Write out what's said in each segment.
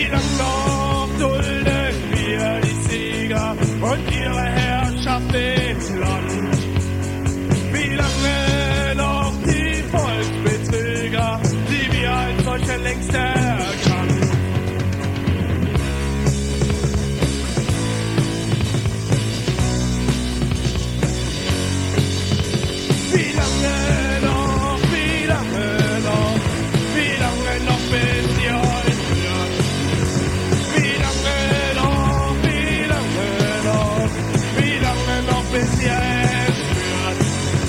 Wie lang noch dulden wir die Sieger und ihre Herrschaft im Land? Wie lange noch die Volksbetrüger, die wir als solche längst erkannt? Wie lange noch, wie lange noch, wie lange noch, bis ihr euch rührt? Wie lange noch, wie lange noch, wie lange noch, bis ihr es rührt?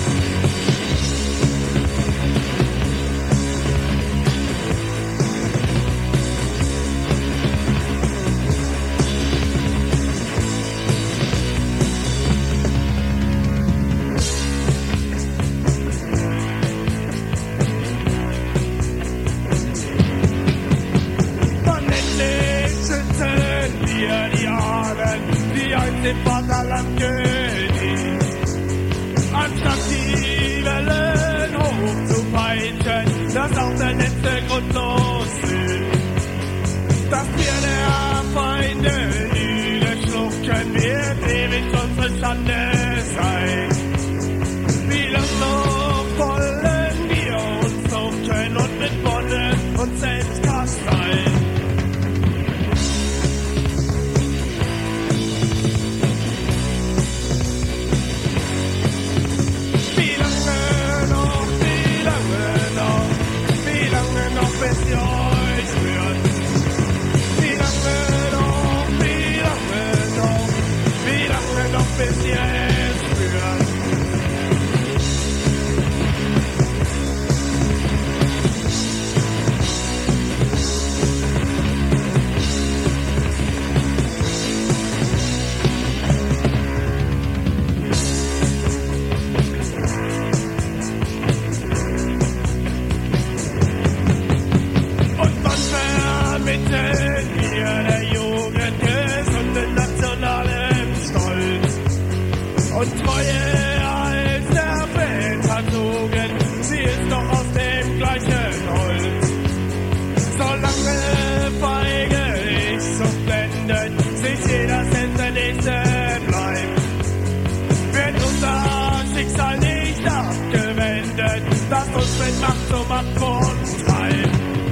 Dem Vaterland König, anstatt die Wellen hochzupeitschen, das auch der letzte Grund los ist, dass wir der Feinde niederschlucken, wird ewig unsere Schande sein. Wie lang noch wollen wir uns suchen und mit Wonne uns selbst kasteien? Bis ihr euch rührt. Wie lange noch, wie lange noch, wie lange noch, bis ihr es rührt? Und Treue als der Väter zogen, sie ist doch aus dem gleichen Holz. Solange feige ich so blendend, sich jeder selbst der Nächste bleibt, wird unser Schicksal nicht abgewendet, das uns mit Macht zum Abgrund treibt.